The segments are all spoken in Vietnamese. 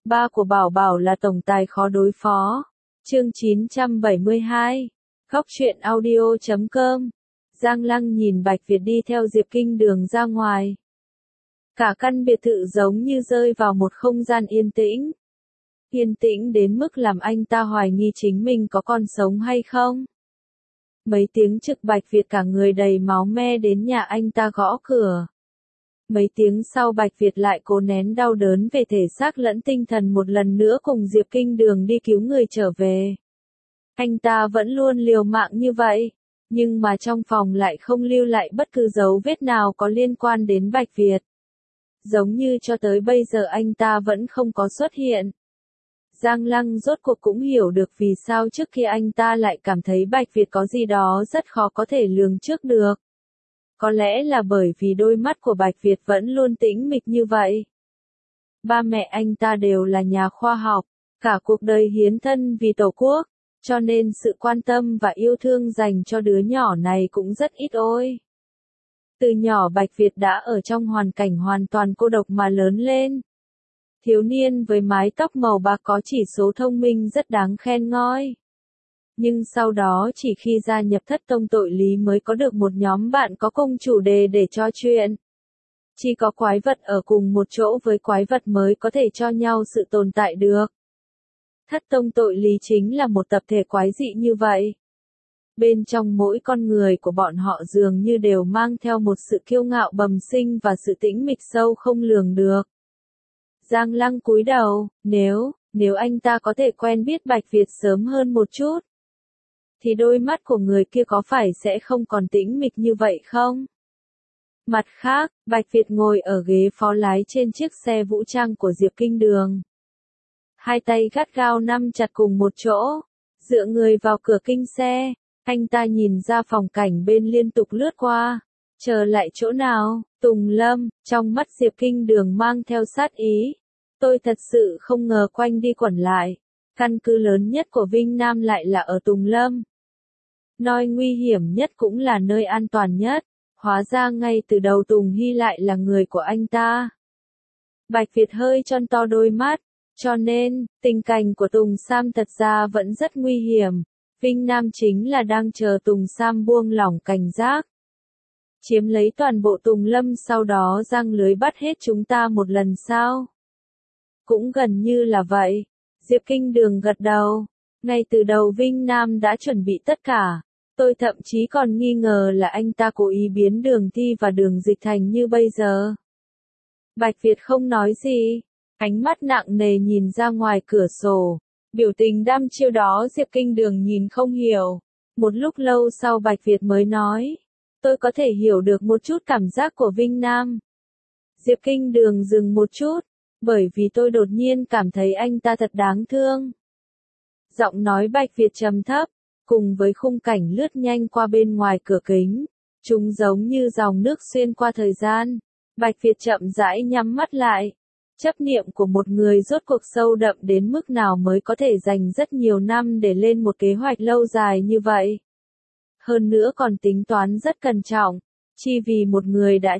Ba của Bảo Bảo là tổng tài khó đối phó. Chương 972. Góc truyện audio.com. Giang Lăng nhìn Bạch Việt đi theo Diệp Kinh Đường ra ngoài. Cả căn biệt thự giống như rơi vào một không gian yên tĩnh. Yên tĩnh đến mức làm anh ta hoài nghi chính mình có còn sống hay không. Mấy tiếng trực Bạch Việt cả người đầy máu me đến nhà anh ta gõ cửa. Mấy tiếng sau Bạch Việt lại cố nén đau đớn về thể xác lẫn tinh thần một lần nữa cùng Diệp Kinh Đường đi cứu người trở về. Anh ta vẫn luôn liều mạng như vậy, nhưng mà trong phòng lại không lưu lại bất cứ dấu vết nào có liên quan đến Bạch Việt. Giống như cho tới bây giờ anh ta vẫn không có xuất hiện. Giang Lăng rốt cuộc cũng hiểu được vì sao trước khi anh ta lại cảm thấy Bạch Việt có gì đó rất khó có thể lường trước được. Có lẽ là bởi vì đôi mắt của Bạch Việt vẫn luôn tĩnh mịch như vậy. Ba mẹ anh ta đều là nhà khoa học, cả cuộc đời hiến thân vì Tổ quốc, cho nên sự quan tâm và yêu thương dành cho đứa nhỏ này cũng rất ít ôi. Từ nhỏ Bạch Việt đã ở trong hoàn cảnh hoàn toàn cô độc mà lớn lên. Thiếu niên với mái tóc màu bạc có chỉ số thông minh rất đáng khen ngợi. Nhưng sau đó chỉ khi gia nhập Thất Tông Tội Lý mới có được một nhóm bạn có cùng chủ đề để trò chuyện. Chỉ có quái vật ở cùng một chỗ với quái vật mới có thể cho nhau sự tồn tại được. Thất Tông Tội Lý chính là một tập thể quái dị như vậy. Bên trong mỗi con người của bọn họ dường như đều mang theo một sự kiêu ngạo bẩm sinh và sự tĩnh mịch sâu không lường được. Giang Lăng cúi đầu, nếu anh ta có thể quen biết Bạch Việt sớm hơn một chút, thì đôi mắt của người kia có phải sẽ không còn tĩnh mịch như vậy không? Mặt khác, Bạch Việt ngồi ở ghế phó lái trên chiếc xe vũ trang của Diệp Kinh Đường. Hai tay gắt gao nắm chặt cùng một chỗ, dựa người vào cửa kinh xe, anh ta nhìn ra phòng cảnh bên liên tục lướt qua. Chờ lại chỗ nào, Tùng Lâm, trong mắt Diệp Kinh Đường mang theo sát ý. Tôi thật sự không ngờ quanh đi quẩn lại. Căn cứ lớn nhất của Vinh Nam lại là ở Tùng Lâm. Nơi nguy hiểm nhất cũng là nơi an toàn nhất. Hóa ra ngay từ đầu Tùng Hy lại là người của anh ta. Bạch Việt hơi tròn to đôi mắt. Cho nên, tình cảnh của Tùng Sam thật ra vẫn rất nguy hiểm. Vinh Nam chính là đang chờ Tùng Sam buông lỏng cảnh giác. Chiếm lấy toàn bộ Tùng Lâm sau đó giăng lưới bắt hết chúng ta một lần sao? Cũng gần như là vậy. Diệp Kinh Đường gật đầu. Ngay từ đầu Vinh Nam đã chuẩn bị tất cả. Tôi thậm chí còn nghi ngờ là anh ta cố ý biến Đường Thi và Đường Dịch thành như bây giờ. Bạch Việt không nói gì. Ánh mắt nặng nề nhìn ra ngoài cửa sổ. Biểu tình đăm chiêu đó Diệp Kinh Đường nhìn không hiểu. Một lúc lâu sau Bạch Việt mới nói. Tôi có thể hiểu được một chút cảm giác của Vinh Nam. Diệp Kinh Đường dừng một chút. Bởi vì tôi đột nhiên cảm thấy anh ta thật đáng thương. Giọng nói Bạch Việt trầm thấp. Cùng với khung cảnh lướt nhanh qua bên ngoài cửa kính. Chúng giống như dòng nước xuyên qua thời gian. Bạch Việt chậm rãi nhắm mắt lại. Chấp niệm của một người rốt cuộc sâu đậm đến mức nào mới có thể dành rất nhiều năm để lên một kế hoạch lâu dài như vậy. Hơn nữa còn tính toán rất cẩn trọng. Chỉ vì một người đã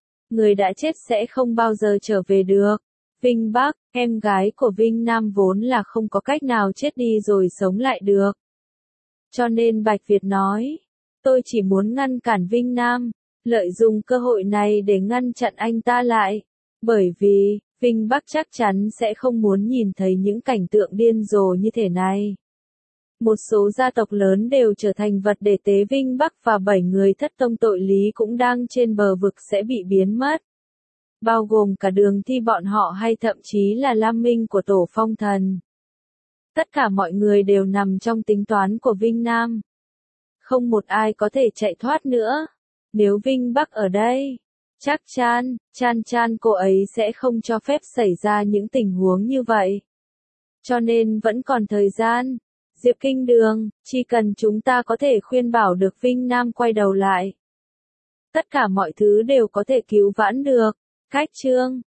chết sẽ không bao giờ trở về được. Vinh Bắc, em gái của Vinh Nam vốn là không có cách nào chết đi rồi sống lại được. Cho nên Bạch Việt nói, tôi chỉ muốn ngăn cản Vinh Nam, lợi dụng cơ hội này để ngăn chặn anh ta lại. Bởi vì, Vinh Bắc chắc chắn sẽ không muốn nhìn thấy những cảnh tượng điên rồ như thế này. Một số gia tộc lớn đều trở thành vật để tế Vinh Bắc và 7 người Thất Tông Tội Lý cũng đang trên bờ vực sẽ bị biến mất. Bao gồm cả Đường Thi bọn họ hay thậm chí là Lam Minh của Tổ Phong Thần. Tất cả mọi người đều nằm trong tính toán của Vinh Nam. Không một ai có thể chạy thoát nữa. Nếu Vinh Bắc ở đây, chắc chắn, cô ấy sẽ không cho phép xảy ra những tình huống như vậy. Cho nên vẫn còn thời gian. Diệp Kinh Đường, chỉ cần chúng ta có thể khuyên bảo được Vinh Nam quay đầu lại. Tất cả mọi thứ đều có thể cứu vãn được. Cách chương